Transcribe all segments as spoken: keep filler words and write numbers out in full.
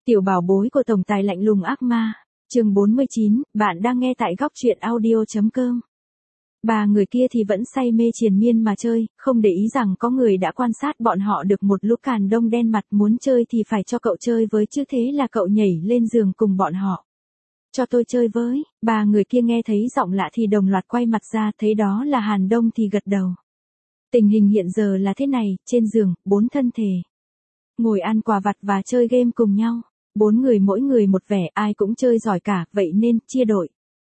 Tiểu bảo bối của tổng tài lạnh lùng ác ma. Chương bốn mươi chín, bạn đang nghe tại góc truyện audio chấm com. Ba người kia thì vẫn say mê triền miên mà chơi, không để ý rằng có người đã quan sát bọn họ được một lúc càn đông đen mặt, muốn chơi thì phải cho cậu chơi với chứ, thế là cậu nhảy lên giường cùng bọn họ. Cho tôi chơi với. Ba người kia nghe thấy giọng lạ thì đồng loạt quay mặt ra, thấy đó là Hàn Đông thì gật đầu. Tình hình hiện giờ là thế này, trên giường, bốn thân thể ngồi ăn quà vặt và chơi game cùng nhau. Bốn người mỗi người một vẻ, ai cũng chơi giỏi cả, vậy nên chia đội.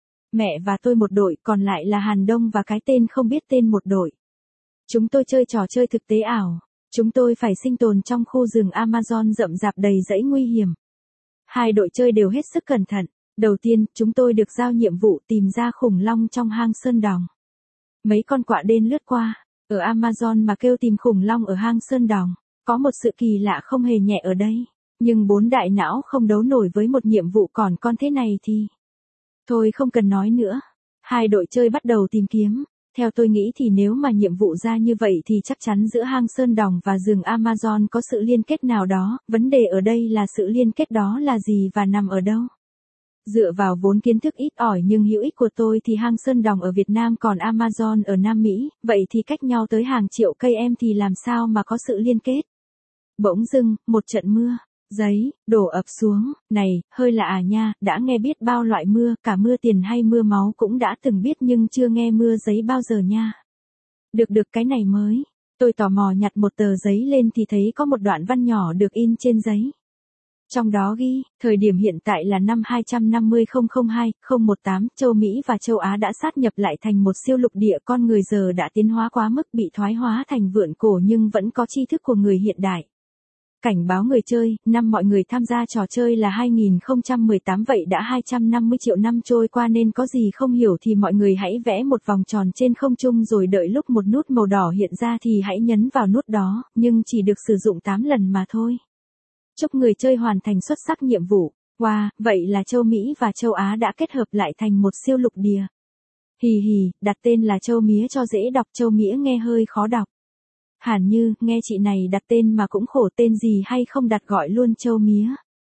Mẹ và tôi một đội, còn lại là Hàn Đông và cái tên không biết tên một đội. Chúng tôi chơi trò chơi thực tế ảo. Chúng tôi phải sinh tồn trong khu rừng Amazon rậm rạp đầy dãy nguy hiểm. Hai đội chơi đều hết sức cẩn thận. Đầu tiên, chúng tôi được giao nhiệm vụ tìm ra khủng long trong hang Sơn Đòng. Mấy con quạ đen lướt qua, ở Amazon mà kêu tìm khủng long ở hang Sơn Đòng. Có một sự kỳ lạ không hề nhẹ ở đây. Nhưng bốn đại não không đấu nổi với một nhiệm vụ còn con thế này thì... Thôi không cần nói nữa. Hai đội chơi bắt đầu tìm kiếm. Theo tôi nghĩ thì nếu mà nhiệm vụ ra như vậy thì chắc chắn giữa hang Sơn Đòng và rừng Amazon có sự liên kết nào đó. Vấn đề ở đây là sự liên kết đó là gì và nằm ở đâu. Dựa vào vốn kiến thức ít ỏi nhưng hữu ích của tôi thì hang Sơn Đòng ở Việt Nam còn Amazon ở Nam Mỹ, vậy thì cách nhau tới hàng triệu cây em thì làm sao mà có sự liên kết. Bỗng dưng, một trận mưa giấy đổ ập xuống. Này, hơi lạ à nha, đã nghe biết bao loại mưa, cả mưa tiền hay mưa máu cũng đã từng biết nhưng chưa nghe mưa giấy bao giờ nha. Được được, cái này mới. Tôi tò mò nhặt một tờ giấy lên thì thấy có một đoạn văn nhỏ được in trên giấy. Trong đó ghi, thời điểm hiện tại là năm hai trăm năm mươi không không hai không một tám, châu Mỹ và châu Á đã sát nhập lại thành một siêu lục địa, con người giờ đã tiến hóa quá mức bị thoái hóa thành vượn cổ nhưng vẫn có tri thức của người hiện đại. Cảnh báo người chơi, năm mọi người tham gia trò chơi là hai nghìn không trăm mười tám, vậy đã hai trăm năm mươi triệu năm trôi qua nên có gì không hiểu thì mọi người hãy vẽ một vòng tròn trên không trung rồi đợi lúc một nút màu đỏ hiện ra thì hãy nhấn vào nút đó, nhưng chỉ được sử dụng tám lần mà thôi. Chúc người chơi hoàn thành xuất sắc nhiệm vụ. Wow, vậy là châu Mỹ và châu Á đã kết hợp lại thành một siêu lục địa. Hì hì, đặt tên là châu Mía cho dễ đọc, châu Mía nghe hơi khó đọc. Hẳn Như, nghe chị này đặt tên mà cũng khổ, tên gì hay không đặt gọi luôn châu Mía.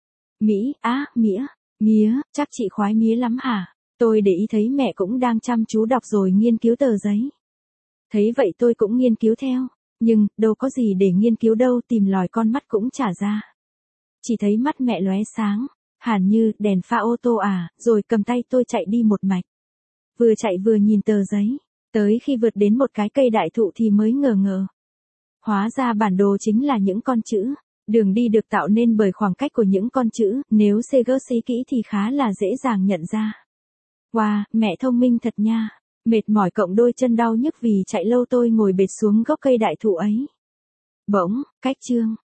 Mỹ, á, Mía, Mía, chắc chị khoái mía lắm hả? Tôi để ý thấy mẹ cũng đang chăm chú đọc rồi nghiên cứu tờ giấy. Thấy vậy tôi cũng nghiên cứu theo, nhưng đâu có gì để nghiên cứu đâu, tìm lòi con mắt cũng chả ra. Chỉ thấy mắt mẹ lóe sáng. Hẳn Như, đèn pha ô tô à, rồi cầm tay tôi chạy đi một mạch. Vừa chạy vừa nhìn tờ giấy, tới khi vượt đến một cái cây đại thụ thì mới ngờ ngờ. Hóa ra bản đồ chính là những con chữ. Đường đi được tạo nên bởi khoảng cách của những con chữ, nếu xê giê xí kỹ thì khá là dễ dàng nhận ra. Wow, mẹ thông minh thật nha. Mệt mỏi cộng đôi chân đau nhức vì chạy lâu tôi ngồi bệt xuống gốc cây đại thụ ấy. Bỗng, cách chương,